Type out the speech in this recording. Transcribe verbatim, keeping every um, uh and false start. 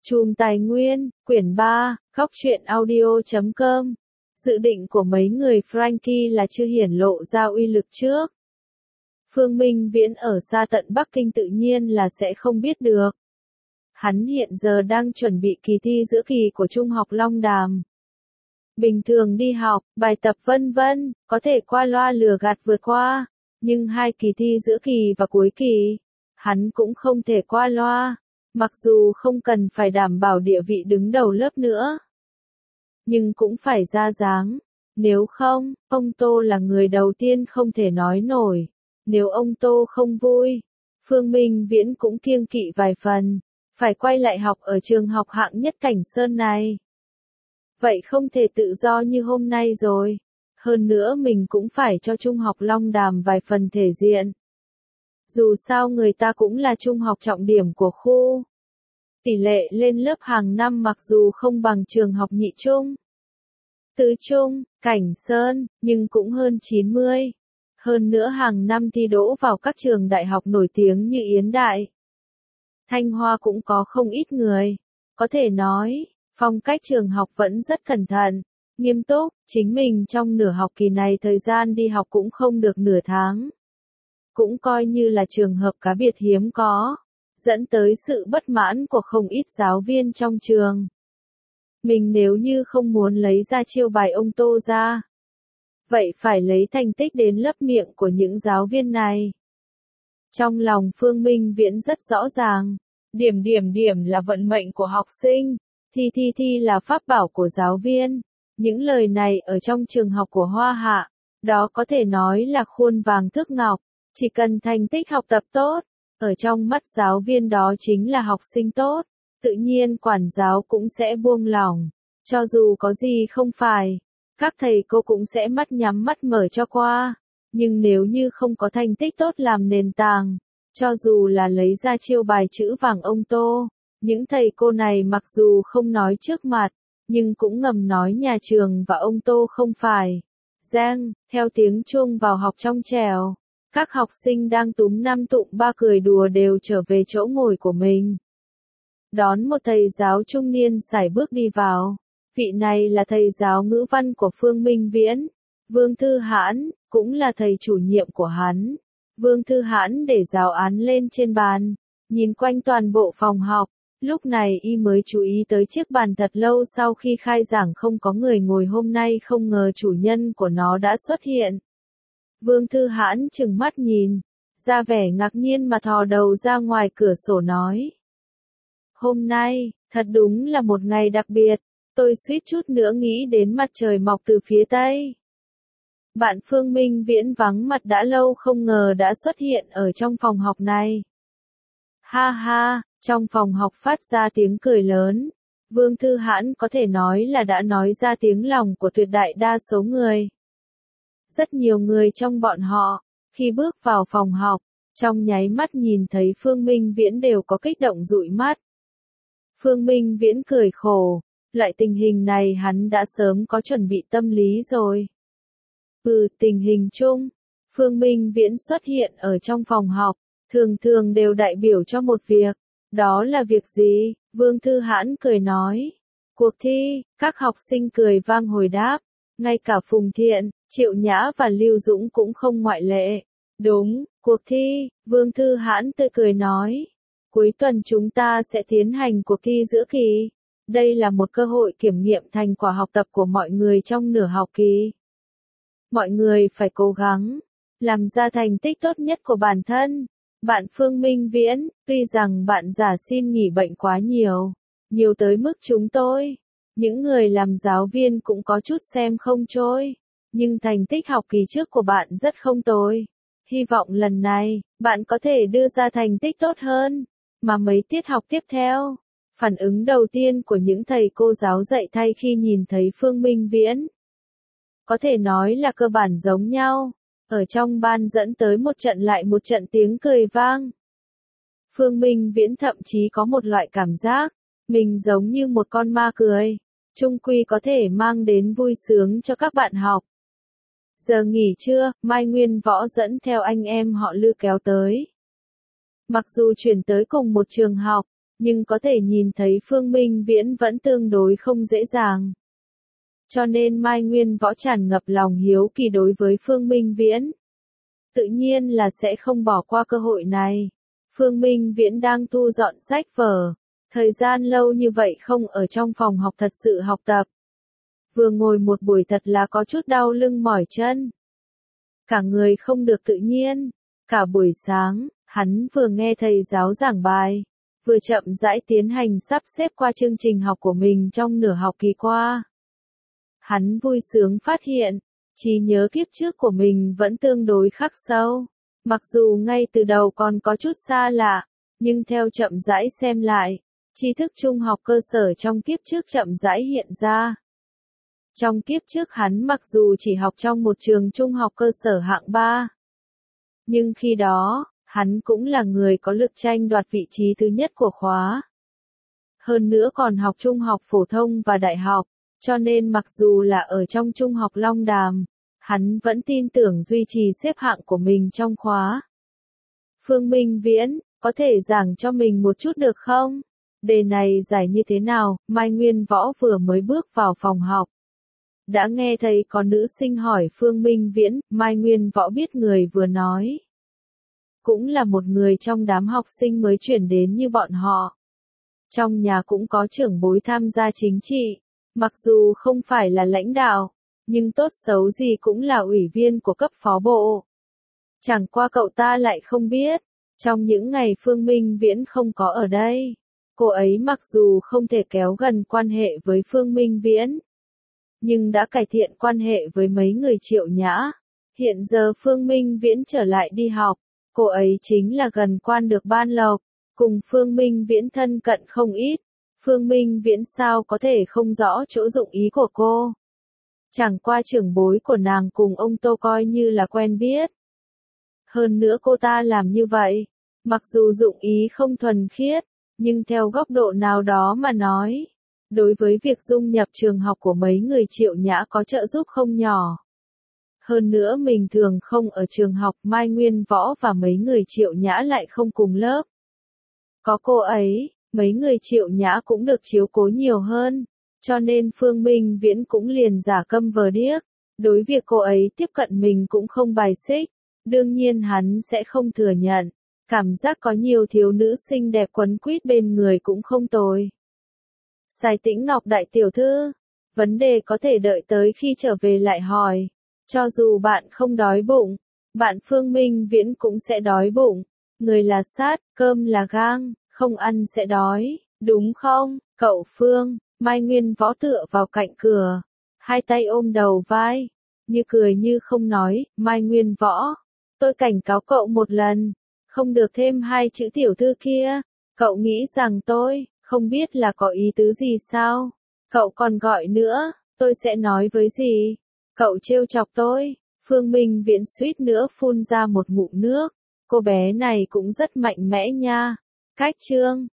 Chùm Tài Nguyên, quyển ba, góc truyện audio chấm com. Dự định của mấy người Frankie là chưa hiển lộ ra uy lực trước. Phương Minh Viễn ở xa tận Bắc Kinh tự nhiên là sẽ không biết được. Hắn hiện giờ đang chuẩn bị kỳ thi giữa kỳ của Trung học Long Đàm. Bình thường đi học, bài tập vân vân, có thể qua loa lừa gạt vượt qua, nhưng hai kỳ thi giữa kỳ và cuối kỳ, hắn cũng không thể qua loa, mặc dù không cần phải đảm bảo địa vị đứng đầu lớp nữa. Nhưng cũng phải ra dáng, nếu không, ông Tô là người đầu tiên không thể nói nổi, nếu ông Tô không vui, Phương Minh Viễn cũng kiêng kỵ vài phần, phải quay lại học ở trường học hạng nhất Cảnh Sơn này. Vậy không thể tự do như hôm nay rồi. Hơn nữa mình cũng phải cho Trung học Long Đàm vài phần thể diện. Dù sao người ta cũng là trung học trọng điểm của khu. Tỷ lệ lên lớp hàng năm mặc dù không bằng trường học nhị trung, tứ trung, Cảnh Sơn, nhưng cũng hơn chín mươi. Hơn nữa hàng năm thi đỗ vào các trường đại học nổi tiếng như Yến Đại, Thanh Hoa cũng có không ít người. Có thể nói, phong cách trường học vẫn rất cẩn thận, nghiêm túc, chính mình trong nửa học kỳ này thời gian đi học cũng không được nửa tháng. Cũng coi như là trường hợp cá biệt hiếm có, dẫn tới sự bất mãn của không ít giáo viên trong trường. Mình nếu như không muốn lấy ra chiêu bài ông Tô ra, vậy phải lấy thành tích đến lấp miệng của những giáo viên này. Trong lòng Phương Minh Viễn rất rõ ràng, điểm điểm điểm là vận mệnh của học sinh. Thi thi thi là pháp bảo của giáo viên. Những lời này ở trong trường học của Hoa Hạ, đó có thể nói là khuôn vàng thước ngọc, chỉ cần thành tích học tập tốt, ở trong mắt giáo viên đó chính là học sinh tốt, tự nhiên quản giáo cũng sẽ buông lỏng, cho dù có gì không phải, các thầy cô cũng sẽ mắt nhắm mắt mở cho qua, nhưng nếu như không có thành tích tốt làm nền tảng, cho dù là lấy ra chiêu bài chữ vàng ông Tô, những thầy cô này mặc dù không nói trước mặt, nhưng cũng ngầm nói nhà trường và ông Tô không phải. Giang, theo tiếng chuông vào học trong trèo, các học sinh đang túm năm tụm ba cười đùa đều trở về chỗ ngồi của mình. Đón một thầy giáo trung niên sải bước đi vào. Vị này là thầy giáo ngữ văn của Phương Minh Viễn. Vương Thư Hãn, cũng là thầy chủ nhiệm của hắn. Vương Thư Hãn để giáo án lên trên bàn, nhìn quanh toàn bộ phòng học. Lúc này y mới chú ý tới chiếc bàn thật lâu sau khi khai giảng không có người ngồi hôm nay không ngờ chủ nhân của nó đã xuất hiện. Vương Thư Hãn trừng mắt nhìn, ra vẻ ngạc nhiên mà thò đầu ra ngoài cửa sổ nói. Hôm nay, thật đúng là một ngày đặc biệt, tôi suýt chút nữa nghĩ đến mặt trời mọc từ phía Tây. Bạn Phương Minh Viễn vắng mặt đã lâu không ngờ đã xuất hiện ở trong phòng học này. Ha ha, trong phòng học phát ra tiếng cười lớn. Vương Thư Hãn có thể nói là đã nói ra tiếng lòng của tuyệt đại đa số người. Rất nhiều người trong bọn họ, khi bước vào phòng học, trong nháy mắt nhìn thấy Phương Minh Viễn đều có kích động dụi mắt. Phương Minh Viễn cười khổ, loại tình hình này hắn đã sớm có chuẩn bị tâm lý rồi. Ừ, tình hình chung, Phương Minh Viễn xuất hiện ở trong phòng học, thường thường đều đại biểu cho một việc. Đó là việc gì? Vương Thư Hãn cười nói. Cuộc thi, các học sinh cười vang hồi đáp. Ngay cả Phùng Thiện, Triệu Nhã và Lưu Dũng cũng không ngoại lệ. Đúng, cuộc thi, Vương Thư Hãn tươi cười nói. Cuối tuần chúng ta sẽ tiến hành cuộc thi giữa kỳ. Đây là một cơ hội kiểm nghiệm thành quả học tập của mọi người trong nửa học kỳ. Mọi người phải cố gắng, làm ra thành tích tốt nhất của bản thân. Bạn Phương Minh Viễn, tuy rằng bạn giả xin nghỉ bệnh quá nhiều, nhiều tới mức chúng tôi, những người làm giáo viên cũng có chút xem không trôi, nhưng thành tích học kỳ trước của bạn rất không tồi. Hy vọng lần này, bạn có thể đưa ra thành tích tốt hơn, mà mấy tiết học tiếp theo. Phản ứng đầu tiên của những thầy cô giáo dạy thay khi nhìn thấy Phương Minh Viễn, có thể nói là cơ bản giống nhau. Ở trong ban dẫn tới một trận lại một trận tiếng cười vang. Phương Minh Viễn thậm chí có một loại cảm giác, mình giống như một con ma cười, chung quy có thể mang đến vui sướng cho các bạn học. Giờ nghỉ trưa, Mai Nguyên Võ dẫn theo anh em họ Lư kéo tới. Mặc dù chuyển tới cùng một trường học, nhưng có thể nhìn thấy Phương Minh Viễn vẫn tương đối không dễ dàng. Cho nên Mai Nguyên Võ tràn ngập lòng hiếu kỳ đối với Phương Minh Viễn. Tự nhiên là sẽ không bỏ qua cơ hội này. Phương Minh Viễn đang thu dọn sách vở. Thời gian lâu như vậy không ở trong phòng học thật sự học tập. Vừa ngồi một buổi thật là có chút đau lưng mỏi chân. Cả người không được tự nhiên. Cả buổi sáng, hắn vừa nghe thầy giáo giảng bài, vừa chậm rãi tiến hành sắp xếp qua chương trình học của mình trong nửa học kỳ qua. Hắn vui sướng phát hiện, trí nhớ kiếp trước của mình vẫn tương đối khắc sâu. Mặc dù ngay từ đầu còn có chút xa lạ, nhưng theo chậm rãi xem lại, tri thức trung học cơ sở trong kiếp trước chậm rãi hiện ra. Trong kiếp trước hắn mặc dù chỉ học trong một trường trung học cơ sở hạng ba, nhưng khi đó, hắn cũng là người có lực tranh đoạt vị trí thứ nhất của khóa. Hơn nữa còn học trung học phổ thông và đại học, cho nên mặc dù là ở trong trung học Long Đàm, hắn vẫn tin tưởng duy trì xếp hạng của mình trong khóa. Phương Minh Viễn, có thể giảng cho mình một chút được không? Đề này giải như thế nào? Mai Nguyên Võ vừa mới bước vào phòng học. Đã nghe thấy có nữ sinh hỏi Phương Minh Viễn, Mai Nguyên Võ biết người vừa nói. Cũng là một người trong đám học sinh mới chuyển đến như bọn họ. Trong nhà cũng có trưởng bối tham gia chính trị, mặc dù không phải là lãnh đạo, nhưng tốt xấu gì cũng là ủy viên của cấp phó bộ. Chẳng qua cậu ta lại không biết, trong những ngày Phương Minh Viễn không có ở đây, cô ấy mặc dù không thể kéo gần quan hệ với Phương Minh Viễn, nhưng đã cải thiện quan hệ với mấy người Triệu Nhã. Hiện giờ Phương Minh Viễn trở lại đi học, cô ấy chính là gần quan được ban lộc, cùng Phương Minh Viễn thân cận không ít. Phương Minh Viễn sao có thể không rõ chỗ dụng ý của cô. Chẳng qua trưởng bối của nàng cùng ông Tô coi như là quen biết. Hơn nữa cô ta làm như vậy, mặc dù dụng ý không thuần khiết, nhưng theo góc độ nào đó mà nói, đối với việc dung nhập trường học của mấy người Triệu Nhã có trợ giúp không nhỏ. Hơn nữa mình thường không ở trường học, Mai Nguyên Võ và mấy người Triệu Nhã lại không cùng lớp. Có cô ấy, mấy người Triệu Nhã cũng được chiếu cố nhiều hơn, cho nên Phương Minh Viễn cũng liền giả câm vờ điếc. Đối việc cô ấy tiếp cận mình cũng không bài xích, đương nhiên hắn sẽ không thừa nhận. Cảm giác có nhiều thiếu nữ xinh đẹp quấn quýt bên người cũng không tồi. Sài Tĩnh Ngọc đại tiểu thư, vấn đề có thể đợi tới khi trở về lại hỏi. Cho dù bạn không đói bụng, bạn Phương Minh Viễn cũng sẽ đói bụng. Người là sát, cơm là gang, không ăn sẽ đói, đúng không, cậu Phương? Mai Nguyên Võ tựa vào cạnh cửa, hai tay ôm đầu vai, như cười như không nói. Mai Nguyên Võ, tôi cảnh cáo cậu một lần, không được thêm hai chữ tiểu thư kia. Cậu nghĩ rằng tôi không biết là có ý tứ gì sao? Cậu còn gọi nữa, tôi sẽ nói với gì? Cậu trêu chọc tôi. Phương Minh Viễn suýt nữa phun ra một ngụm nước. Cô bé này cũng rất mạnh mẽ nha. Cách chương